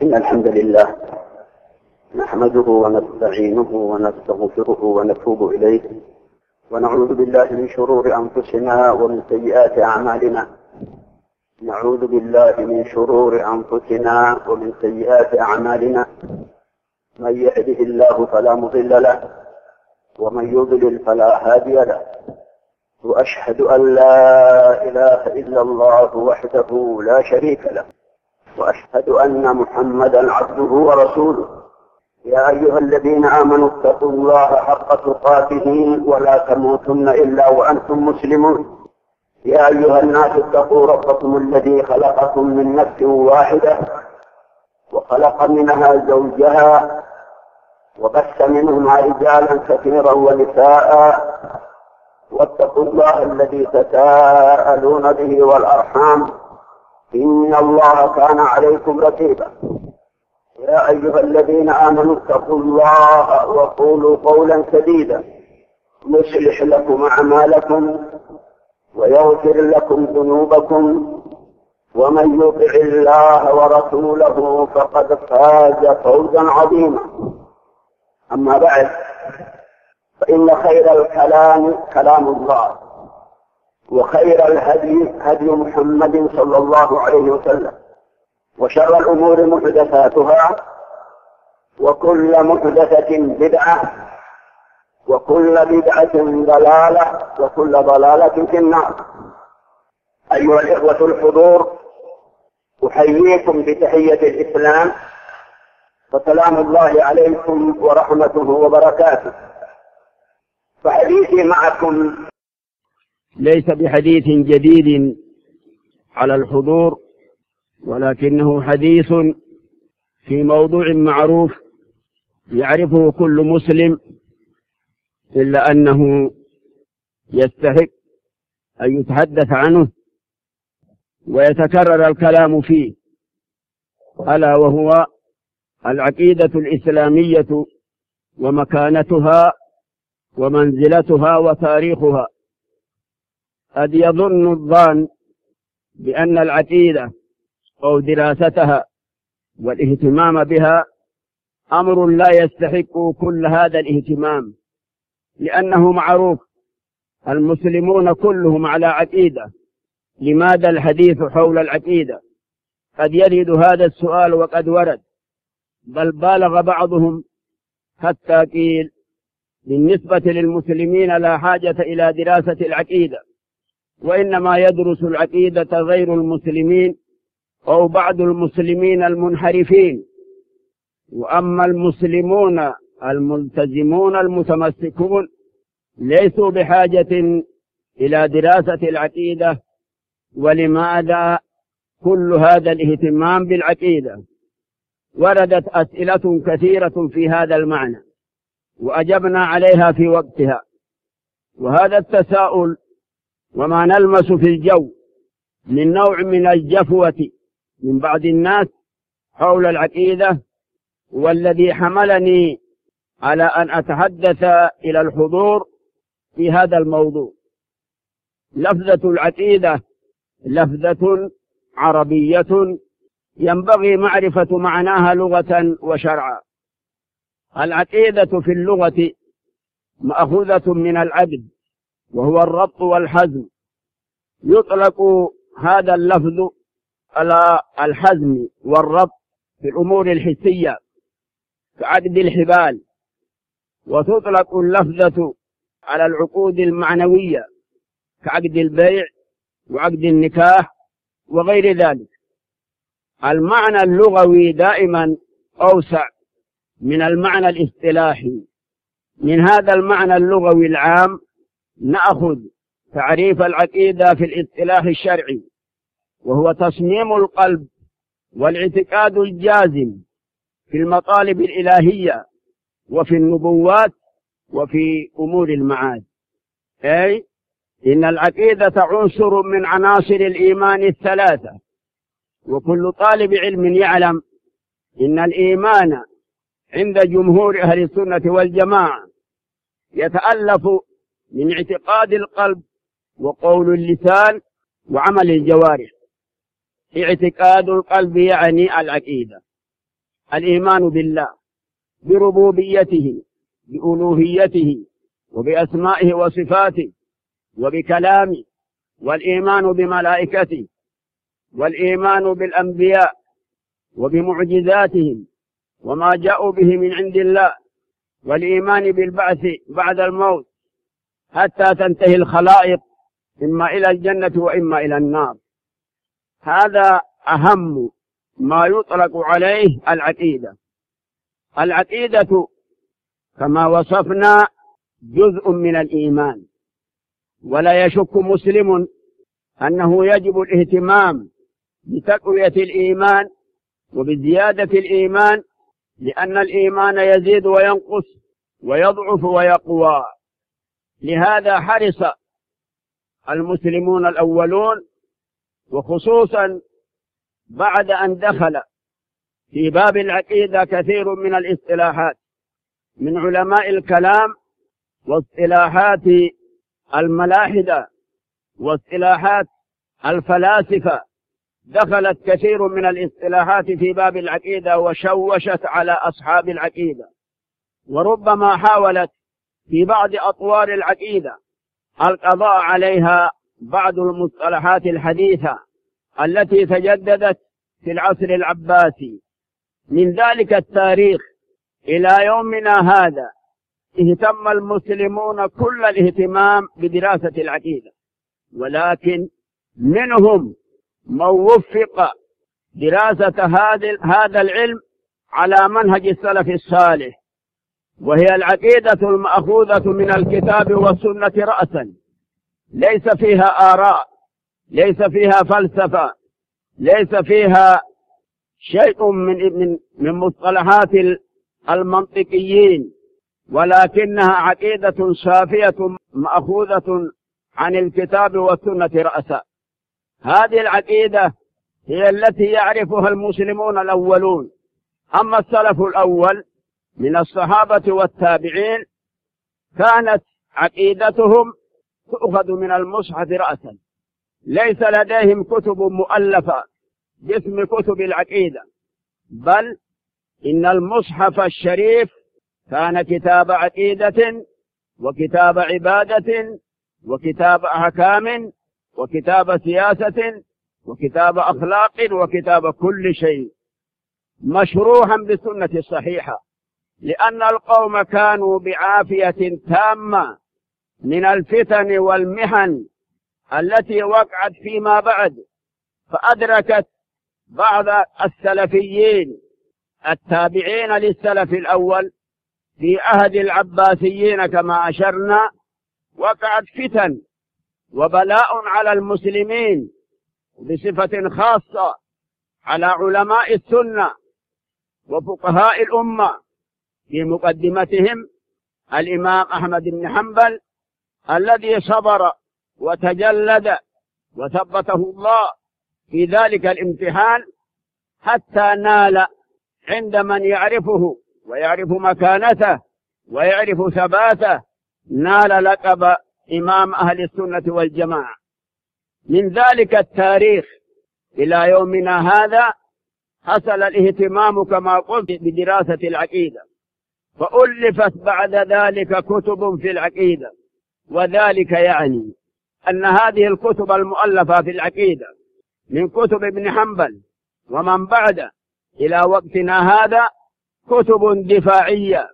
إن الحمد لله نحمده ونستعينه ونستغفره ونتوب إليه، ونعوذ بالله من شرور أنفسنا ومن سيئات أعمالنا. نعوذ بالله من شرور أنفسنا ومن سيئات أعمالنا. من يهده الله فلا مضل له، ومن يضلل فلا هادي له. وأشهد أن لا إله إلا الله وحده لا شريك له، وأشهد أن محمدا عبده ورسوله. يا أيها الذين آمنوا اتقوا الله حق تقاته ولا تموتن إلا وأنتم مسلمون. يا أيها الناس اتقوا ربكم الذي خلقكم من نفس واحدة، وخلق منها زوجها، وبث منهما رجالا كثيرا ونساء. واتقوا الله الذي تساءلون به والأرحام، إن الله كان عليكم رقيبا. يا أيها الذين آمنوا اتقوا الله وقولوا قولا سديدا يصلح لكم أعمالكم ويغفر لكم ذنوبكم، ومن يطع الله ورسوله فقد فاز فوزا عظيما. أما بعد، فإن خير الكلام كلام الله، وخير الهدي هدي محمد صلى الله عليه وسلم، وشر الأمور محدثاتها، وكل محدثة بدعة، وكل بدعة ضلالة، وكل ضلالة في النار. أيها الإخوة الحضور، أحييكم بتحية الإسلام، فسلام الله عليكم ورحمته وبركاته. فحديثي معكم ليس بحديث جديد على الحضور، ولكنه حديث في موضوع معروف يعرفه كل مسلم، إلا أنه يستحق أن يتحدث عنه ويتكرر الكلام فيه، ألا وهو العقيدة الإسلامية ومكانتها ومنزلتها وتاريخها. قد يظن الظان بأن العقيدة أو دراستها والاهتمام بها أمر لا يستحق كل هذا الاهتمام، لأنه معروف المسلمون كلهم على عقيدة. لماذا الحديث حول العقيدة؟ قد يرد هذا السؤال وقد ورد، بل بالغ بعضهم حتى قيل بالنسبة للمسلمين لا حاجة إلى دراسة العقيدة، وإنما يدرس العقيدة غير المسلمين أو بعض المسلمين المنحرفين، وأما المسلمون الملتزمون المتمسكون ليسوا بحاجة إلى دراسة العقيدة. ولماذا كل هذا الاهتمام بالعقيدة؟ وردت أسئلة كثيرة في هذا المعنى وأجبنا عليها في وقتها، وهذا التساؤل وما نلمس في الجو من نوع من الجفوة من بعض الناس حول العقيدة، والذي حملني على أن أتحدث إلى الحضور في هذا الموضوع. لفظة العقيدة لفظة عربية ينبغي معرفة معناها لغة وشرعا. العقيدة في اللغة مأخوذة من العقد، وهو الربط والحزم. يطلق هذا اللفظ على الحزم والربط في الأمور الحسية كعقد الحبال، وتطلق اللفظة على العقود المعنوية كعقد البيع وعقد النكاح وغير ذلك. المعنى اللغوي دائما أوسع من المعنى الاصطلاحي. من هذا المعنى اللغوي العام نأخذ تعريف العقيدة في الاصطلاح الشرعي، وهو تصميم القلب والاعتقاد الجازم في المطالب الإلهية وفي النبوات وفي أمور المعاد. أي إن العقيدة عنصر من عناصر الإيمان الثلاثة، وكل طالب علم يعلم إن الإيمان عند جمهور أهل السنة والجماعة يتألف من اعتقاد القلب وقول اللسان وعمل الجوارح. اعتقاد القلب يعني العقيدة، الإيمان بالله بربوبيته بألوهيته وبأسمائه وصفاته وبكلامه، والإيمان بملائكته، والإيمان بالأنبياء وبمعجزاتهم وما جاءوا به من عند الله، والإيمان بالبعث بعد الموت حتى تنتهي الخلائق إما إلى الجنة وإما إلى النار. هذا أهم ما يطلق عليه العقيدة. العقيدة كما وصفنا جزء من الإيمان، ولا يشك مسلم أنه يجب الاهتمام بتقوية الإيمان وبزيادة الإيمان، لأن الإيمان يزيد وينقص ويضعف ويقوى. لهذا حرص المسلمون الأولون، وخصوصا بعد أن دخل في باب العقيدة كثير من الاصطلاحات من علماء الكلام واصطلاحات الملاحدة واصطلاحات الفلاسفة، دخلت كثير من الاصطلاحات في باب العقيدة وشوشت على أصحاب العقيدة، وربما حاولت في بعض أطوار العقيدة القضاء عليها بعض المصطلحات الحديثة التي تجددت في العصر العباسي. من ذلك التاريخ إلى يومنا هذا اهتم المسلمون كل الاهتمام بدراسة العقيدة، ولكن منهم من وفق دراسة هذا العلم على منهج السلف الصالح، وهي العقيدة المأخوذة من الكتاب والسنة رأسا، ليس فيها آراء، ليس فيها فلسفة، ليس فيها شيء من مصطلحات المنطقيين، ولكنها عقيدة صافية مأخوذة عن الكتاب والسنة رأسا. هذه العقيدة هي التي يعرفها المسلمون الأولون. أما السلف الأول من الصحابة والتابعين كانت عقيدتهم تؤخذ من المصحف رأسا، ليس لديهم كتب مؤلفة باسم كتب العقيدة، بل إن المصحف الشريف كان كتاب عقيدة وكتاب عبادة وكتاب أحكام وكتاب سياسة وكتاب أخلاق وكتاب كل شيء، مشروحا بالسنة الصحيحة، لأن القوم كانوا بعافية تامة من الفتن والمحن التي وقعت فيما بعد، فأدركت بعض السلفيين التابعين للسلف الأول في عهد العباسيين كما أشرنا، وقعت فتن وبلاء على المسلمين بصفة خاصة على علماء السنة وفقهاء الأمة، في مقدمتهم الإمام أحمد بن حنبل الذي صبر وتجلد وثبته الله في ذلك الامتحان حتى نال عند من يعرفه ويعرف مكانته ويعرف ثباته، نال لقب إمام أهل السنة والجماعة. من ذلك التاريخ إلى يومنا هذا حصل الاهتمام كما قلت بدراسة العقيدة، فألفت بعد ذلك كتب في العقيدة، وذلك يعني أن هذه الكتب المؤلفة في العقيدة من كتب ابن حنبل ومن بعد إلى وقتنا هذا كتب دفاعية،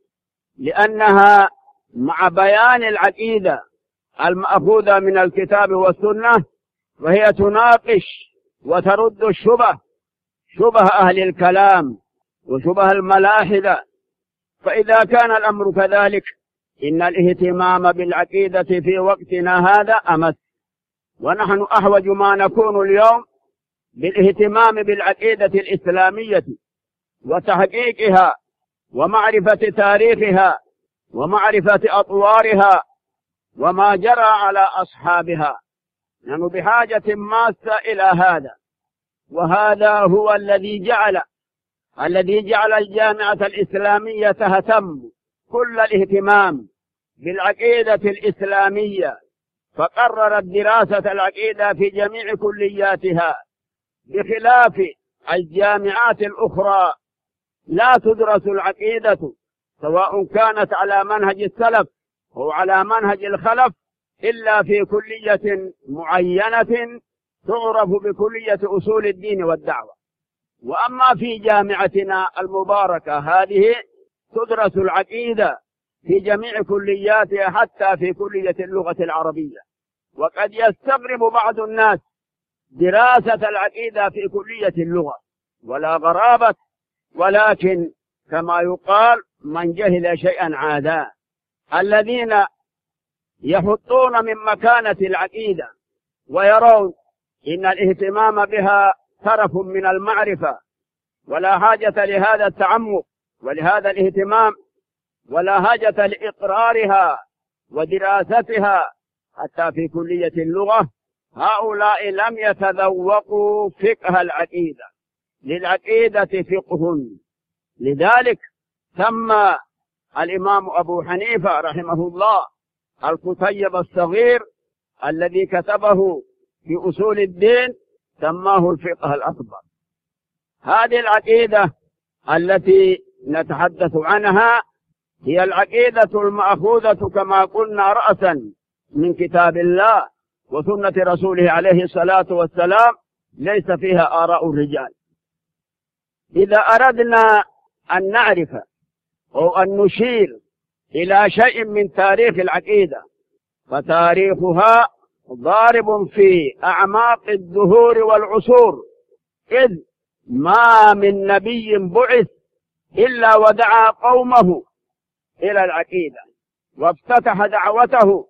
لأنها مع بيان العقيدة المأخوذة من الكتاب والسنة وهي تناقش وترد شبه أهل الكلام وشبه الملاحدة. فإذا كان الأمر كذلك إن الاهتمام بالعقيدة في وقتنا هذا أمس، ونحن أحوج ما نكون اليوم بالاهتمام بالعقيدة الإسلامية وتحقيقها ومعرفة تاريخها ومعرفة أطوارها وما جرى على أصحابها. نحن بحاجة ماسة إلى هذا، وهذا هو الذي جعل الجامعة الإسلامية تهتم كل الاهتمام بالعقيدة الإسلامية، فقررت دراسة العقيدة في جميع كلياتها، بخلاف الجامعات الأخرى لا تدرس العقيدة سواء كانت على منهج السلف أو على منهج الخلف إلا في كلية معينة تعرف بكلية أصول الدين والدعوة. وأما في جامعتنا المباركة هذه تدرس العقيدة في جميع كلياتها حتى في كلية اللغة العربية. وقد يستغرب بعض الناس دراسة العقيدة في كلية اللغة، ولا غرابة، ولكن كما يقال من جهل شيئا عادا. الذين يحطون من مكانة العقيدة ويرون إن الاهتمام بها ترف من المعرفة، ولا حاجة لهذا التعمق ولهذا الاهتمام، ولا حاجة لإقرارها ودراستها حتى في كلية اللغة، هؤلاء لم يتذوقوا فقه العقيدة. للعقيدة فقه. لذلك سمى الإمام أبو حنيفة رحمه الله الكتيب الصغير الذي كتبه في أصول الدين سماه الفقه الأكبر. هذه العقيدة التي نتحدث عنها هي العقيدة المأخوذة كما قلنا رأسا من كتاب الله وسنة رسوله عليه الصلاة والسلام، ليس فيها آراء الرجال. إذا أردنا أن نعرف أو أن نشير إلى شيء من تاريخ العقيدة فتاريخها ضارب في أعماق الدهور والعصور، إذ ما من نبي بعث إلا ودعا قومه إلى العقيدة وافتتح دعوته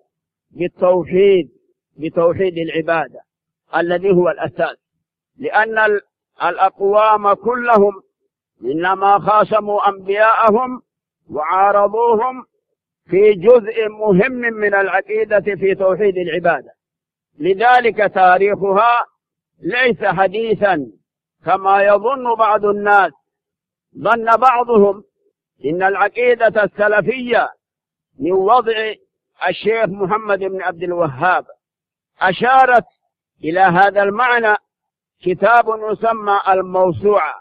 بتوحيد العبادة الذي هو الأساس. لأن الأقوام كلهم إنما خاصموا أنبياءهم وعارضوهم في جزء مهم من العقيدة في توحيد العبادة. لذلك تاريخها ليس حديثا كما يظن بعض الناس. ظن بعضهم إن العقيدة السلفية من وضع الشيخ محمد بن عبد الوهاب. أشارت إلى هذا المعنى كتاب يسمى الموسوعة،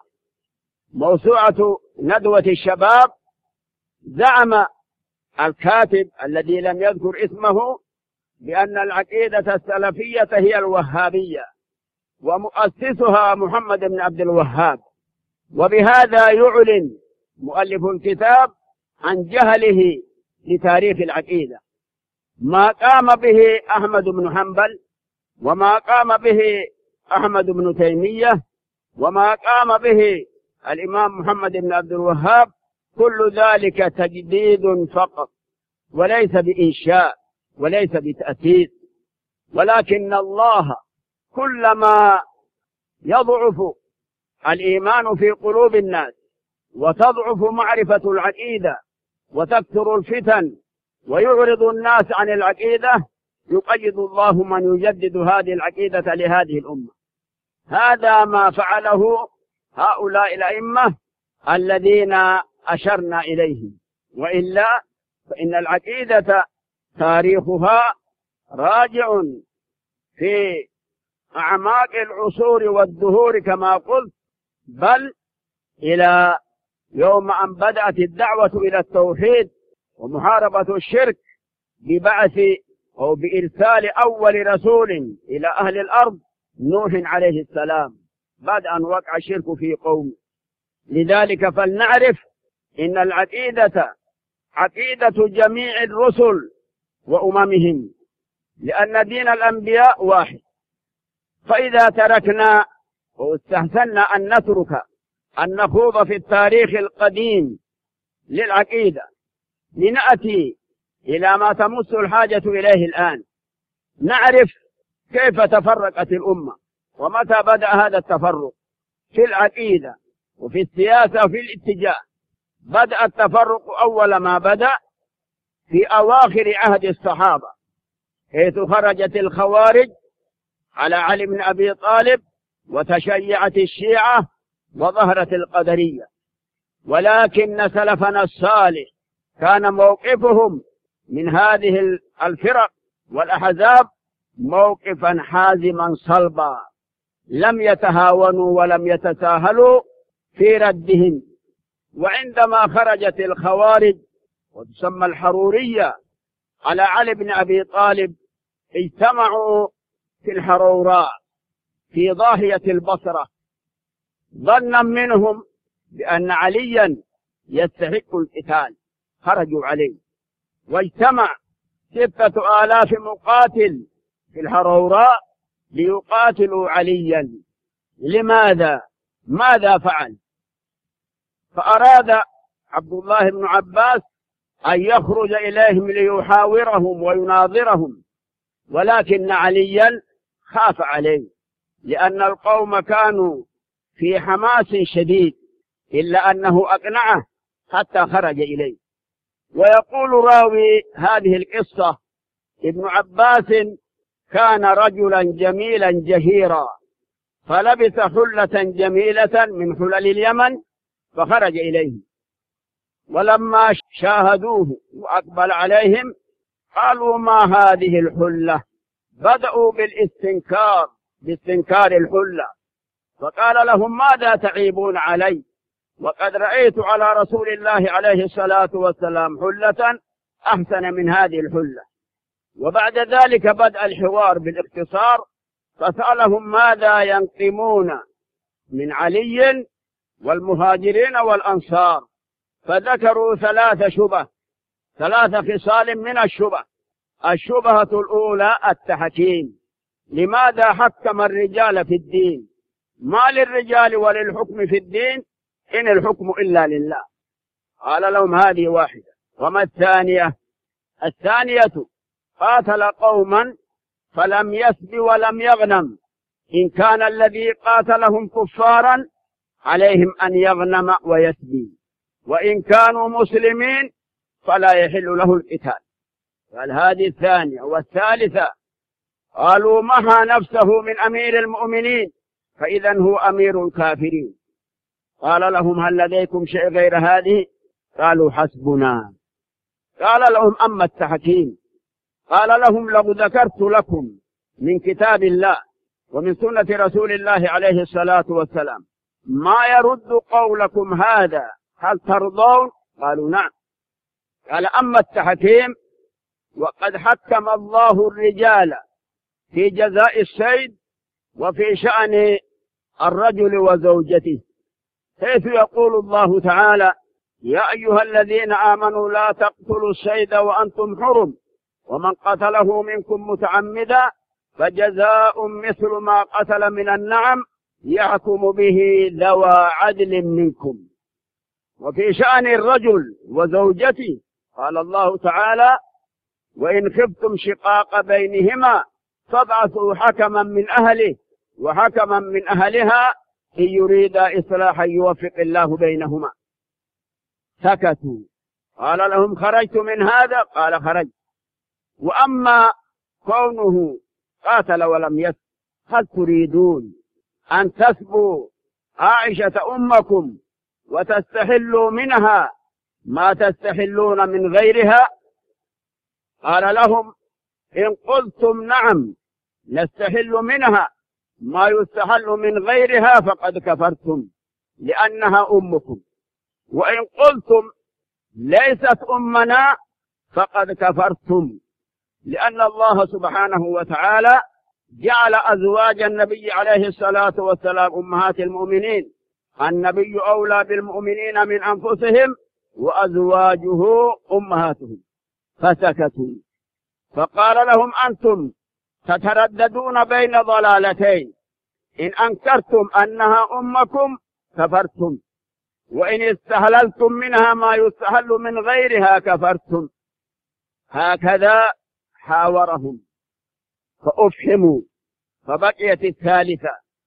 موسوعة ندوة الشباب. زعم الكاتب الذي لم يذكر اسمه بأن العقيدة السلفية هي الوهابية ومؤسسها محمد بن عبد الوهاب، وبهذا يعلن مؤلف الكتاب عن جهله لتاريخ العقيدة. ما قام به أحمد بن حنبل وما قام به أحمد بن تيمية وما قام به الإمام محمد بن عبد الوهاب كل ذلك تجديد فقط، وليس بإنشاء وليس بتأسيس. ولكن الله كلما يضعف الإيمان في قلوب الناس وتضعف معرفة العقيدة وتكثر الفتن ويعرض الناس عن العقيدة، يقيد الله من يجدد هذه العقيدة لهذه الأمة. هذا ما فعله هؤلاء الأئمة الذين أشرنا إليهم. وإلا فإن العقيدة تاريخها راجع في أعماق العصور والدهور كما قلت، بل إلى يوم أن بدأت الدعوة إلى التوحيد ومحاربة الشرك ببعث أو بإرسال أول رسول إلى أهل الأرض نوح عليه السلام بعد أن وقع الشرك في قومه. لذلك فلنعرف إن العقيدة عقيدة جميع الرسل وأممهم، لأن دين الأنبياء واحد. فإذا تركنا واستحسنا أن نترك أن نخوض في التاريخ القديم للعقيدة لنأتي إلى ما تمس الحاجة إليه الآن، نعرف كيف تفرقت الأمة ومتى بدأ هذا التفرق في العقيدة وفي السياسة وفي الاتجاه. بدأ التفرق أول ما بدأ في أواخر عهد الصحابة، حيث خرجت الخوارج على علي بن أبي طالب وتشيعت الشيعة وظهرت القدرية. ولكن سلفنا الصالح كان موقفهم من هذه الفرق والأحزاب موقفا حازما صلبا، لم يتهاونوا ولم يتساهلوا في ردهم، وعندما خرجت الخوارج وتسمى الحرورية على علي بن أبي طالب اجتمعوا في الحروراء في ضاحية البصرة ظنا منهم بأن عليا يستحق القتال، خرجوا عليه واجتمع 6,000 مقاتل في الحروراء ليقاتلوا عليا. لماذا؟ ماذا فعل؟ فأراد عبد الله بن عباس أن يخرج إليهم ليحاورهم ويناظرهم، ولكن عليا خاف عليه لأن القوم كانوا في حماس شديد، إلا أنه أقنعه حتى خرج إليه. ويقول راوي هذه القصة ابن عباس: كان رجلا جميلا جهيرا فلبس حلة جميلة من حلل اليمن فخرج إليه، ولما شاهدوه وأقبل عليهم قالوا: ما هذه الحلة؟ بدأوا باستنكار الحلة، فقال لهم: ماذا تعيبون علي وقد رأيت على رسول الله عليه الصلاة والسلام حلة أحسن من هذه الحلة. وبعد ذلك بدأ الحوار بالاختصار، فسألهم ماذا ينقمون من علي والمهاجرين والأنصار، فذكروا 3 شبه، 3 خصال من الشبه. الشبهة الأولى التحكيم، لماذا حكم الرجال في الدين؟ ما للرجال وللحكم في الدين إن الحكم إلا لله. قال لهم: هذه واحدة. وما الثانية؟ الثانية: قاتل قوما فلم يسب ولم يغنم، إن كان الذي قاتلهم كفارا عليهم أن يغنم ويسبي، وإن كانوا مسلمين فلا يحل له القتال. قال: هذه الثانية. والثالثة: قالوا: محى نفسه من أمير المؤمنين فإذا هو أمير الكافرين. قال لهم: هل لديكم شيء غير هذه؟ قالوا: حسبنا. قال لهم: أما التحكيم؟ قال لهم: لو ذكرت لكم من كتاب الله ومن سنة رسول الله عليه الصلاة والسلام ما يرد قولكم هذا هل ترضون؟ قالوا: نعم. قال: أما التحكيم وقد حكم الله الرجال في جزاء السيد وفي شأن الرجل وزوجته، حيث يقول الله تعالى: يا أيها الذين آمنوا لا تقتلوا الصيد وأنتم حرم، ومن قتله منكم متعمدا فجزاء مثل ما قتل من النعم يحكم به ذوى عدل منكم. وفي شأن الرجل وزوجته قال الله تعالى: وإن خفتم شقاق بينهما فابعثوا حكما من أهله وحكما من أهلها إن يريدا إصلاحا يوفق الله بينهما. سكتوا. قال لهم: خرجت من هذا؟ قال: خرجت. وأما كونه قاتل ولم يسب، هل تريدون أن تسبوا عائشة أمكم وتستحلوا منها ما تستحلون من غيرها؟ قال لهم: إن قلتم نعم نستحل منها ما يستحل من غيرها فقد كفرتم لأنها أمكم، وإن قلتم ليست أمنا فقد كفرتم، لأن الله سبحانه وتعالى جعل أزواج النبي عليه الصلاة والسلام أمهات المؤمنين. النبي أولى بالمؤمنين من أنفسهم وأزواجه أمهاتهم. فسكتوا. فقال لهم: أنتم تترددون بين ضلالتين، إن أنكرتم أنها أمكم كفرتم، وإن استهللتم منها ما يستهل من غيرها كفرتم. هكذا حاورهم فأفهموا. فبقيت الثالثة.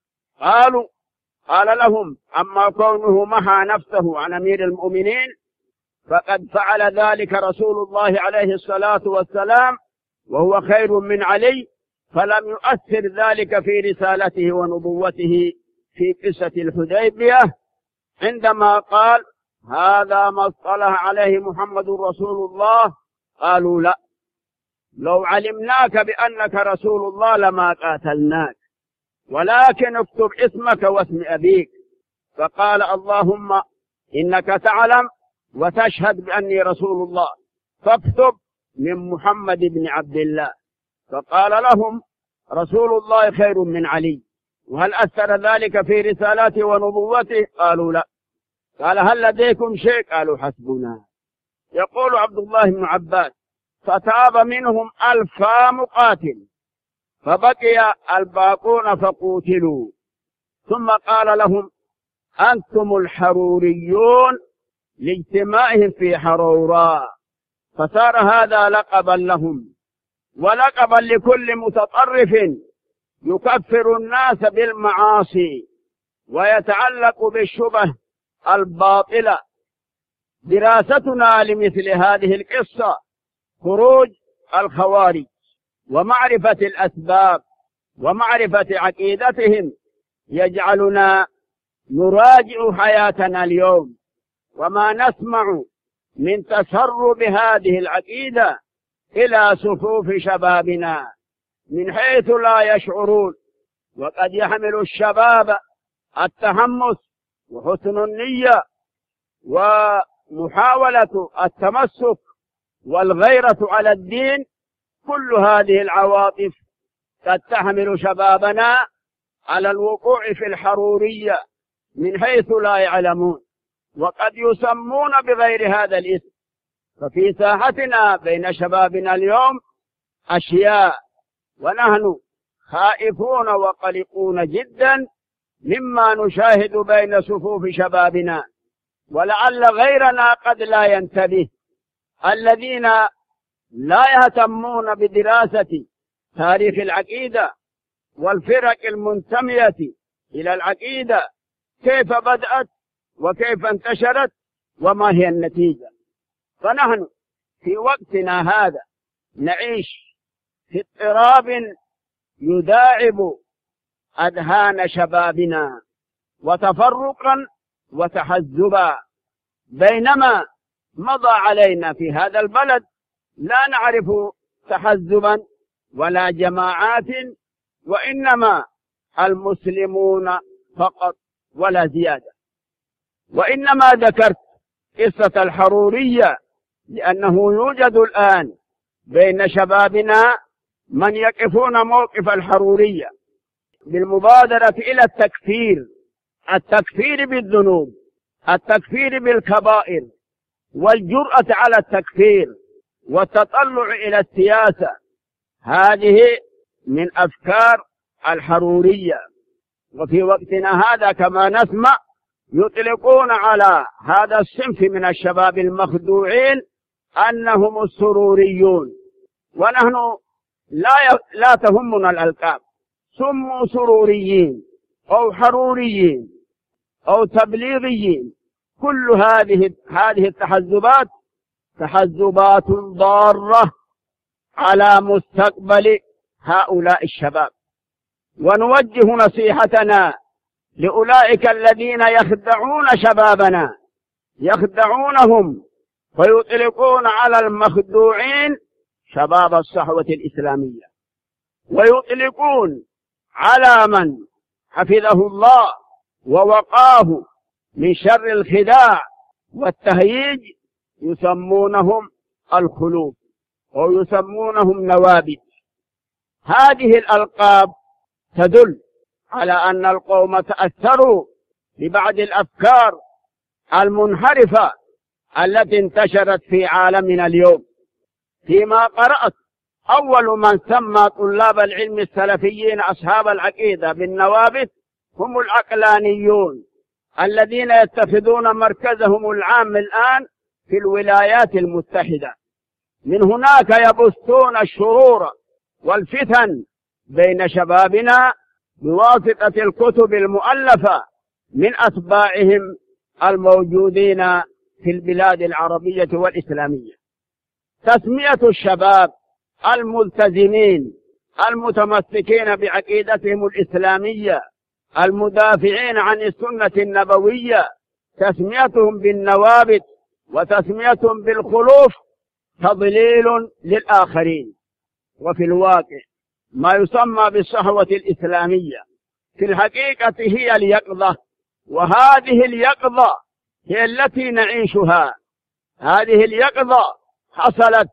قال لهم: أما كونه محى نفسه عن أمير المؤمنين فقد فعل ذلك رسول الله عليه الصلاة والسلام وهو خير من علي، فلم يؤثر ذلك في رسالته ونبوته في قصة الحديبية عندما قال: هذا ما اصطلح عليه محمد رسول الله. قالوا: لا، لو علمناك بأنك رسول الله لما قاتلناك، ولكن اكتب اسمك واسم أبيك. فقال: اللهم إنك تعلم وتشهد بأني رسول الله، فاكتب من محمد بن عبد الله. فقال لهم رسول الله خير من علي، وهل أثر ذلك في رسالته ونبوته؟ قالوا لا. قال هل لديكم شيء؟ قالوا حسبنا. يقول عبد الله بن عباس فتاب منهم 1000 مقاتل، فبقي الباقون فقوتلوا، ثم قال لهم أنتم الحروريون لاجتماعهم في حروراء، فصار هذا لقبا لهم ولقبا لكل متطرف يكفر الناس بالمعاصي ويتعلق بالشبه الباطلة. دراستنا لمثل هذه القصة خروج الخوارج ومعرفة الأسباب ومعرفة عقيدتهم يجعلنا نراجع حياتنا اليوم، وما نسمع من تسرب هذه العقيدة إلى صفوف شبابنا من حيث لا يشعرون. وقد يحمل الشباب التحمس وحسن النية ومحاولة التمسك والغيرة على الدين، كل هذه العواطف قد تحمل شبابنا على الوقوع في الحرورية من حيث لا يعلمون، وقد يسمون بغير هذا الاسم. ففي ساحتنا بين شبابنا اليوم أشياء، ونحن خائفون وقلقون جدا مما نشاهد بين صفوف شبابنا، ولعل غيرنا قد لا ينتبه. الذين لا يهتمون بدراسة تاريخ العقيدة والفرق المنتمية إلى العقيدة، كيف بدأت وكيف انتشرت وما هي النتيجة. فنحن في وقتنا هذا نعيش في اضطراب يداعب أذهان شبابنا وتفرقا وتحزبا، بينما مضى علينا في هذا البلد لا نعرف تحزبا ولا جماعات، وإنما المسلمون فقط ولا زيادة. وإنما ذكرت قصة الحرورية لأنه يوجد الآن بين شبابنا من يقفون موقف الحرورية بالمبادرة إلى التكفير بالذنوب، التكفير بالكبائر، والجرأة على التكفير والتطلع إلى السياسة. هذه من أفكار الحرورية. وفي وقتنا هذا كما نسمع يطلقون على هذا الصنف من الشباب المخدوعين أنهم السروريون، ونحن لا تهمنا الألقاب، سموا سروريين أو حروريين أو تبليغيين. كل هذه التحزبات تحزبات ضارة على مستقبل هؤلاء الشباب. ونوجه نصيحتنا لأولئك الذين يخدعون شبابنا، يخدعونهم ويطلقون على المخدوعين شباب الصحوة الإسلامية، ويطلقون على من حفظه الله ووقاه من شر الخداع والتهييج يسمونهم الخلوف أو يسمونهم نوابت. هذه الألقاب تدل على أن القوم تأثروا ببعض الأفكار المنحرفة التي انتشرت في عالمنا اليوم. فيما قرأت أول من سمى طلاب العلم السلفيين أصحاب العقيدة بالنوابت هم العقلانيون الذين يتخذون مركزهم العام الآن في الولايات المتحدة. من هناك يبثون الشرور والفتن بين شبابنا بواسطة الكتب المؤلفة من أتباعهم الموجودين في البلاد العربية والإسلامية. تسمية الشباب الملتزمين المتمسكين بعقيدتهم الإسلامية المدافعين عن السنة النبوية، تسميتهم بالنوابت وتسميتهم بالخلوف تضليل للآخرين. وفي الواقع ما يسمى بالصحوة الإسلامية في الحقيقة هي اليقظة، وهذه اليقظة هي التي نعيشها. هذه اليقظة حصلت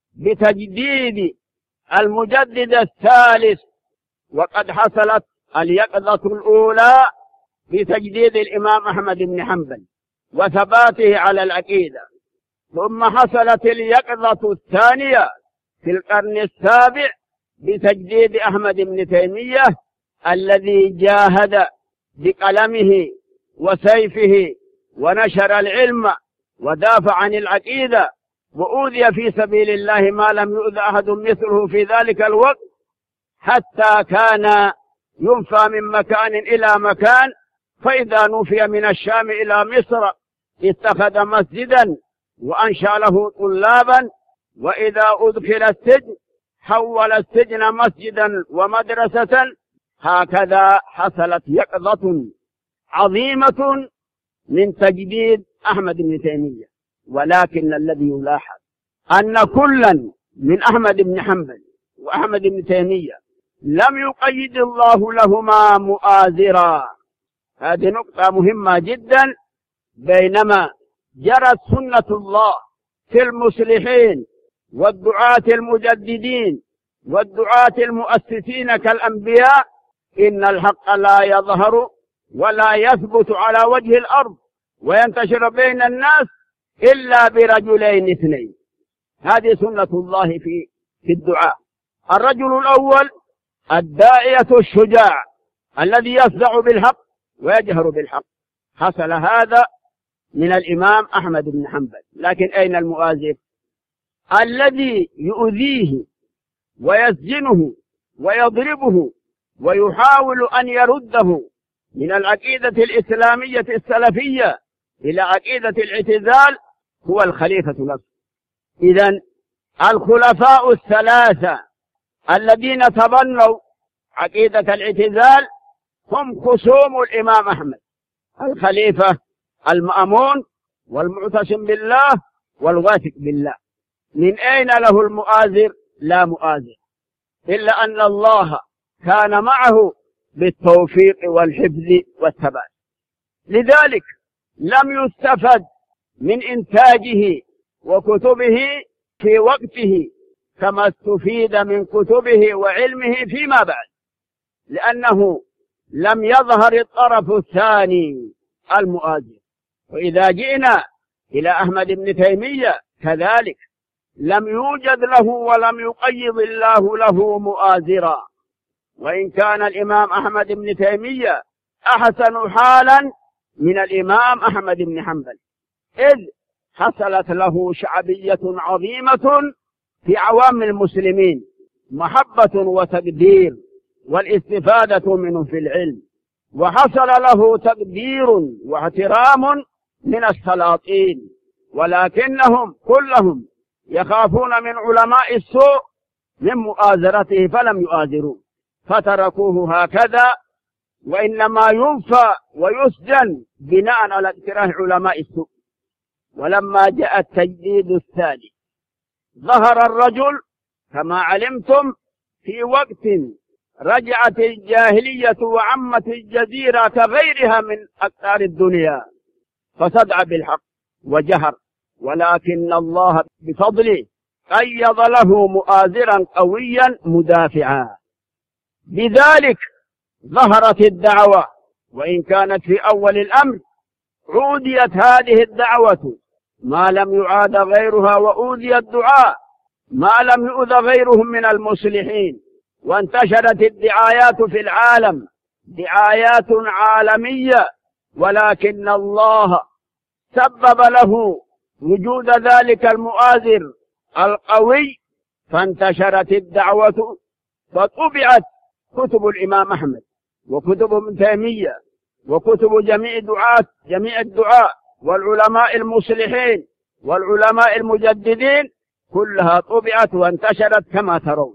بتجديد المجدد الثالث، وقد حصلت اليقظة الأولى بتجديد الإمام أحمد بن حنبل وثباته على العقيدة، ثم حصلت اليقظة الثانية في القرن السابع بتجديد أحمد بن تيمية الذي جاهد بقلمه وسيفه ونشر العلم ودافع عن العقيدة وأوذي في سبيل الله ما لم يؤذ أحد مثله في ذلك الوقت، حتى كان ينفى من مكان إلى مكان، فإذا نفي من الشام إلى مصر اتخذ مسجدا وأنشأ له طلابا، وإذا أدخل السجن حول السجن مسجدا ومدرسة. هكذا حصلت يقظة عظيمة من تجديد أحمد بن تيمية. ولكن الذي يلاحظ أن كلا من أحمد بن حنبل وأحمد بن تيمية لم يقيد الله لهما مؤازرا. هذه نقطة مهمة جدا. بينما جرت سنة الله في المصلحين والدعاة المجددين والدعاة المؤسسين كالأنبياء، إن الحق لا يظهر ولا يثبت على وجه الأرض وينتشر بين الناس إلا برجلين اثنين. هذه سنة الله في الدعاء. الرجل الأول الداعية الشجاع الذي يصدع بالحق ويجهر بالحق. حصل هذا من الإمام أحمد بن حنبل. لكن أين المؤازر الذي يؤذيه ويسجنه ويضربه ويحاول أن يرده من العقيدة الإسلامية السلفية إلى عقيدة الاعتزال؟ هو الخليفة نفسه. إذن الخلفاء الثلاثة الذين تبنوا عقيدة الاعتزال هم خصوم الإمام أحمد: الخليفة المأمون والمعتصم بالله والواثق بالله. من أين له المؤازر؟ لا مؤازر، إلا أن الله كان معه بالتوفيق والحفظ والثبات. لذلك لم يستفد من إنتاجه وكتبه في وقته كما استفيد من كتبه وعلمه فيما بعد، لأنه لم يظهر الطرف الثاني المؤازر. وإذا جئنا إلى أحمد بن تيمية كذلك لم يوجد له ولم يقيض الله له مؤازرا، وإن كان الإمام أحمد بن تيمية أحسن حالا من الإمام أحمد بن حنبل، إذ حصلت له شعبية عظيمة في عوام المسلمين، محبة وتقدير والاستفادة منه في العلم، وحصل له تقدير واحترام من السلاطين، ولكنهم كلهم يخافون من علماء السوء من مؤازرته فلم يؤازروا، فتركوه هكذا، وإنما ينفى ويسجن بناء على اكتراث علماء السوء. ولما جاء التجديد الثاني ظهر الرجل كما علمتم في وقت رجعت الجاهلية وعمت الجزيرة كغيرها من أقطار الدنيا، فصدع بالحق وجهر، ولكن الله بفضله قيض له مؤازرا قويا مدافعا. بذلك ظهرت الدعوة، وإن كانت في أول الأمر عوديت هذه الدعوة ما لم يعاد غيرها، وأوذي الدعاء ما لم يؤذ غيرهم من المصلحين، وانتشرت الدعايات في العالم دعايات عالمية، ولكن الله سبب له وجود ذلك المؤازر القوي، فانتشرت الدعوة، فطبعت كتب الإمام أحمد وكتب ابن تيمية وكتب جميع الدعاء والعلماء المصلحين والعلماء المجددين، كلها طبعت وانتشرت كما ترون.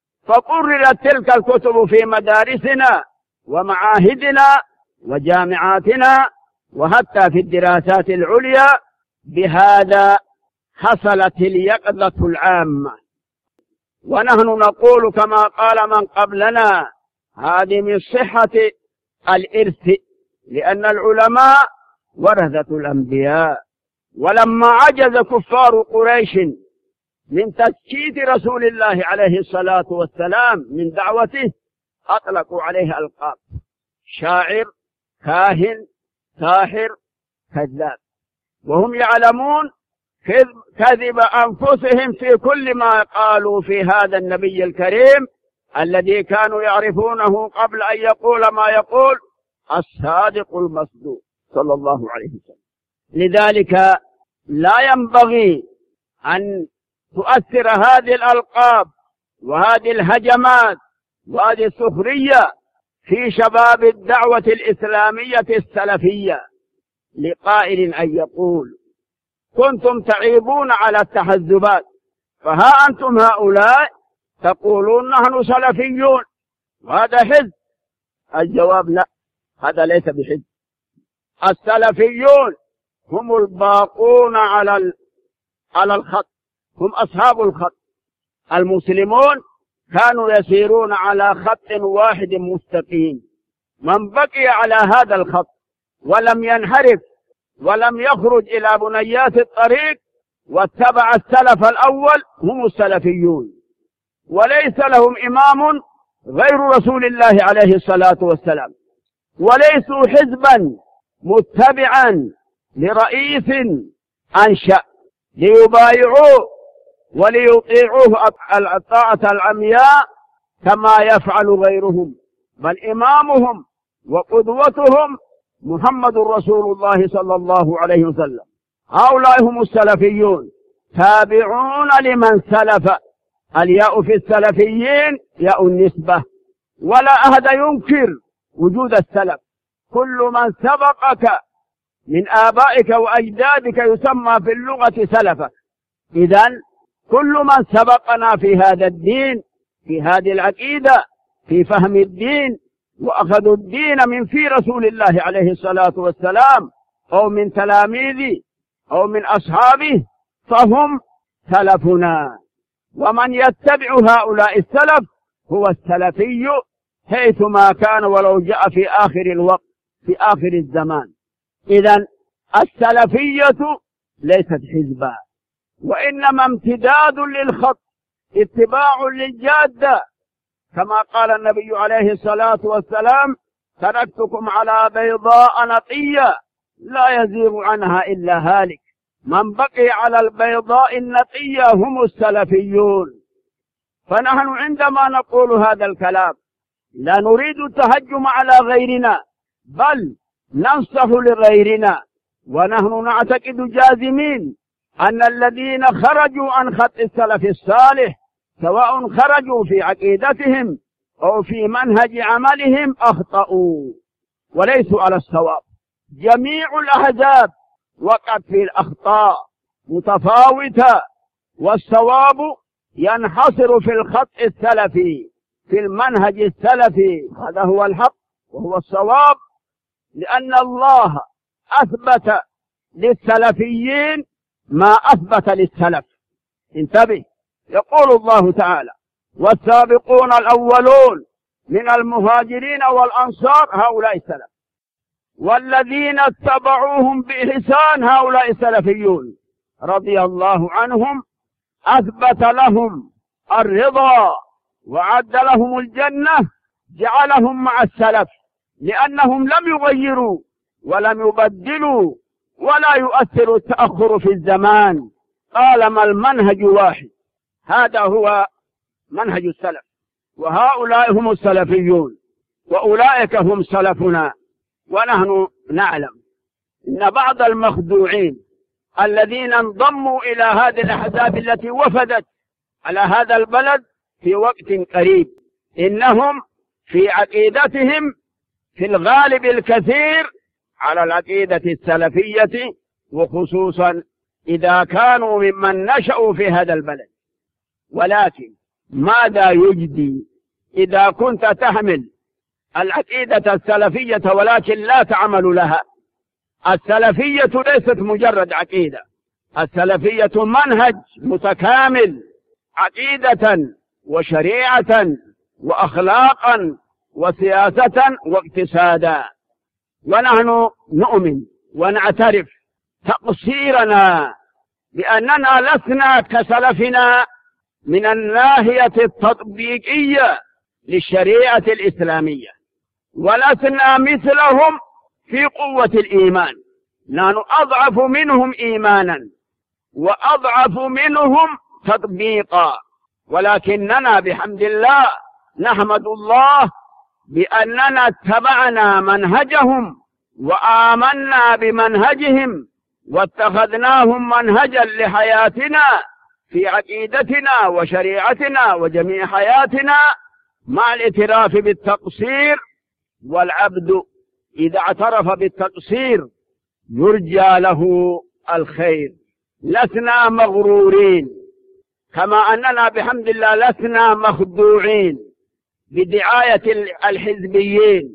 فقررت تلك الكتب في مدارسنا ومعاهدنا وجامعاتنا وحتى في الدراسات العليا. بهذا حصلت اليقظة العامة. ونحن نقول كما قال من قبلنا: هذه من صحة الإرث، لأن العلماء ورثة الأنبياء. ولما عجز كفار قريش من تسكيت رسول الله عليه الصلاة والسلام من دعوته أطلقوا عليه ألقاب: شاعر، كاهن، ساحر، كذاب، وهم يعلمون كذب أنفسهم في كل ما قالوا في هذا النبي الكريم الذي كانوا يعرفونه قبل أن يقول ما يقول: الصادق المصدوق صلى الله عليه وسلم. لذلك لا ينبغي أن تؤثر هذه الألقاب وهذه الهجمات وهذه السخرية في شباب الدعوة الإسلامية السلفية، لقائل أن يقول: كنتم تعيبون على التحزبات، فها أنتم هؤلاء تقولون نحن سلفيون وهذا حزب. الجواب: لا، هذا ليس بحزب. السلفيون هم الباقون على الخط، هم أصحاب الخط. المسلمون كانوا يسيرون على خط واحد مستقيم، من بقي على هذا الخط ولم ينحرف ولم يخرج إلى بنيات الطريق واتبع السلف الأول هم السلفيون، وليس لهم إمام غير رسول الله عليه الصلاة والسلام، وليسوا حزبا متبعا لرئيس أنشأ ليبايعوه وليطيعوه الطاعة العمياء كما يفعل غيرهم، بل إمامهم وقدوتهم محمد رسول الله صلى الله عليه وسلم. هؤلاء هم السلفيون، تابعون لمن سلف. الياء في السلفيين ياء النسبة، ولا أحد ينكر وجود السلف. كل من سبقك من آبائك وأجدادك يسمى في اللغة سلفا. إذن كل من سبقنا في هذا الدين، في هذه العقيدة، في فهم الدين وأخذوا الدين من في رسول الله عليه الصلاة والسلام أو من تلاميذه أو من أصحابه فهم سلفنا. ومن يتبع هؤلاء السلف هو السلفي حيثما كان ولو جاء في آخر الوقت، في آخر الزمان. إذن السلفية ليست حزبا، وإنما امتداد للخط، اتباع للجادة، كما قال النبي عليه الصلاة والسلام: تركتكم على بيضاء نقية لا يزيغ عنها إلا هالك. من بقي على البيضاء النقية هم السلفيون. فنحن عندما نقول هذا الكلام لا نريد التهجم على غيرنا، بل ننصح لغيرنا، ونحن نعتقد جازمين أن الذين خرجوا عن خط السلف الصالح سواء خرجوا في عقيدتهم أو في منهج عملهم أخطأوا وليسوا على الصواب. جميع الأحزاب وقعت في الأخطاء متفاوتة، والصواب ينحصر في الخط السلفي، في المنهج السلفي. هذا هو الحق وهو الصواب، لأن الله أثبت للسلفيين ما أثبت للسلف. انتبه، يقول الله تعالى: والسابقون الأولون من المهاجرين والأنصار هؤلاء السلف، والذين اتبعوهم بإحسان هؤلاء السلفيون رضي الله عنهم، أثبت لهم الرضا وعد لهم الجنة، جعلهم مع السلف لأنهم لم يغيروا ولم يبدلوا ولا يؤثر التأخر في الزمان طالما المنهج واحد. هذا هو منهج السلف، وهؤلاء هم السلفيون، وأولئك هم سلفنا. ونحن نعلم إن بعض المخدوعين الذين انضموا إلى هذه الأحزاب التي وفدت على هذا البلد في وقت قريب، إنهم في عقيدتهم في الغالب الكثير على العقيدة السلفية، وخصوصا إذا كانوا ممن نشأوا في هذا البلد. ولكن ماذا يجدي إذا كنت تحمل العقيدة السلفية ولكن لا تعمل لها؟ السلفية ليست مجرد عقيدة، السلفية منهج متكامل، عقيدة وشريعة وأخلاقا وسياسة واقتصادا. ونحن نؤمن ونعترف تقصيرنا بأننا لسنا كسلفنا من الناحية التطبيقية للشريعة الإسلامية، ولسنا مثلهم في قوة الإيمان، نحن أضعف منهم إيمانا وأضعف منهم تطبيقا، ولكننا بحمد الله نحمد الله بأننا اتبعنا منهجهم وآمنا بمنهجهم واتخذناهم منهجا لحياتنا في عقيدتنا وشريعتنا وجميع حياتنا، مع الاعتراف بالتقصير. والعبد إذا اعترف بالتقصير يرجى له الخير. لسنا مغرورين، كما أننا بحمد الله لسنا مخدوعين بدعاية الحزبيين،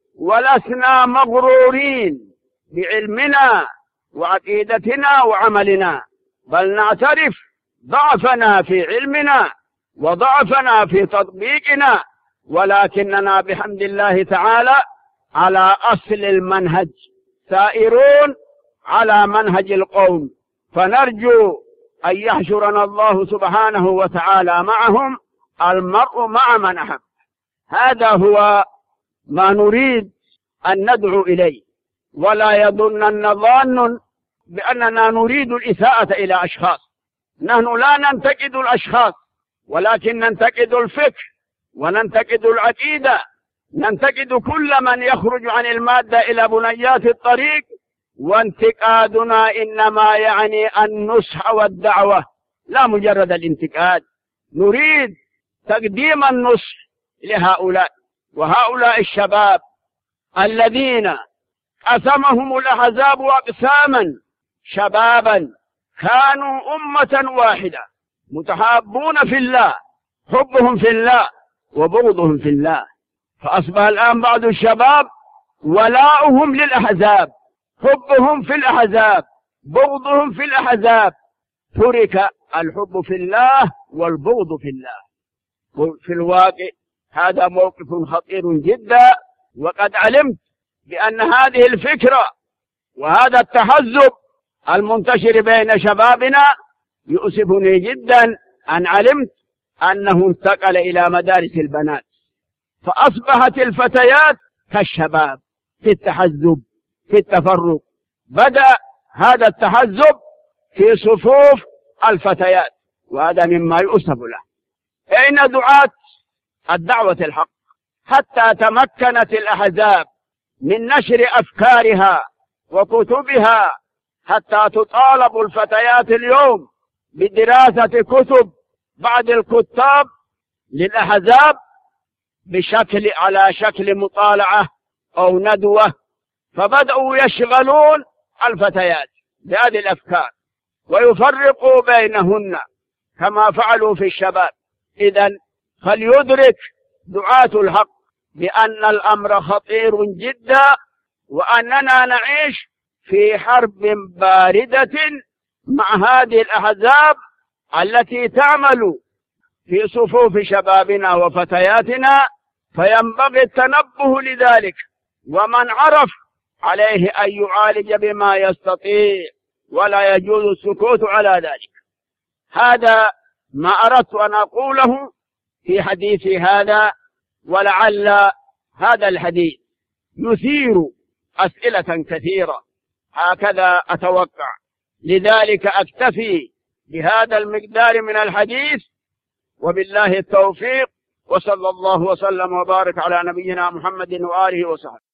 ولسنا مغرورين بعلمنا وعقيدتنا وعملنا، بل نعترف ضعفنا في علمنا وضعفنا في تطبيقنا، ولكننا بحمد الله تعالى على أصل المنهج، سائرون على منهج القوم، فنرجو أن يحشرنا الله سبحانه وتعالى معهم، المرء مع من أحب. هذا هو ما نريد أن ندعو إليه، ولا يظنن ظان بأننا نريد الإساءة إلى أشخاص. نحن لا ننتقد الأشخاص، ولكن ننتقد الفكر وننتقد العقيدة، ننتقد كل من يخرج عن المادة إلى بنيات الطريق، وانتقادنا إنما يعني النصح والدعوة لا مجرد الانتقاد. نريد تقديم النصح لهؤلاء، وهؤلاء الشباب الذين قسمهم الأحزاب أقساما، شبابا كانوا أمة واحدة متحابون في الله، حبهم في الله وبغضهم في الله، فأصبح الآن بعض الشباب ولاؤهم للأحزاب، حبهم في الأحزاب، بغضهم في الأحزاب، ترك الحب في الله والبغض في الله. وفي الواقع هذا موقف خطير جدا، وقد علمت بأن هذه الفكرة وهذا التحزب المنتشر بين شبابنا يؤسفني جدا أن علمت أنه انتقل إلى مدارس البنات، فأصبحت الفتيات كالشباب في التحزب في التفرق. بدأ هذا التحزب في صفوف الفتيات، وهذا مما يؤسف له. أين دعاة الدعوة الحق؟ حتى تمكنت الأحزاب من نشر أفكارها وكتبها، حتى تطالب الفتيات اليوم بدراسة كتب بعض الكتاب للأحزاب على شكل مطالعة أو ندوة، فبدأوا يشغلون الفتيات بهذه الأفكار ويفرقوا بينهن كما فعلوا في الشباب. إذن فليدرك دعاة الحق بأن الأمر خطير جدا، وأننا نعيش في حرب باردة مع هذه الأحزاب التي تعمل في صفوف شبابنا وفتياتنا، فينبغي التنبه لذلك، ومن عرف عليه أن يعالج بما يستطيع، ولا يجوز السكوت على ذلك. هذا ما أردت أن أقوله في حديثي هذا، ولعل هذا الحديث يثير أسئلة كثيرة، هكذا أتوقع. لذلك أكتفي بهذا المقدار من الحديث، وبالله التوفيق، وصلى الله وسلم وبارك على نبينا محمد وآله وصحبه.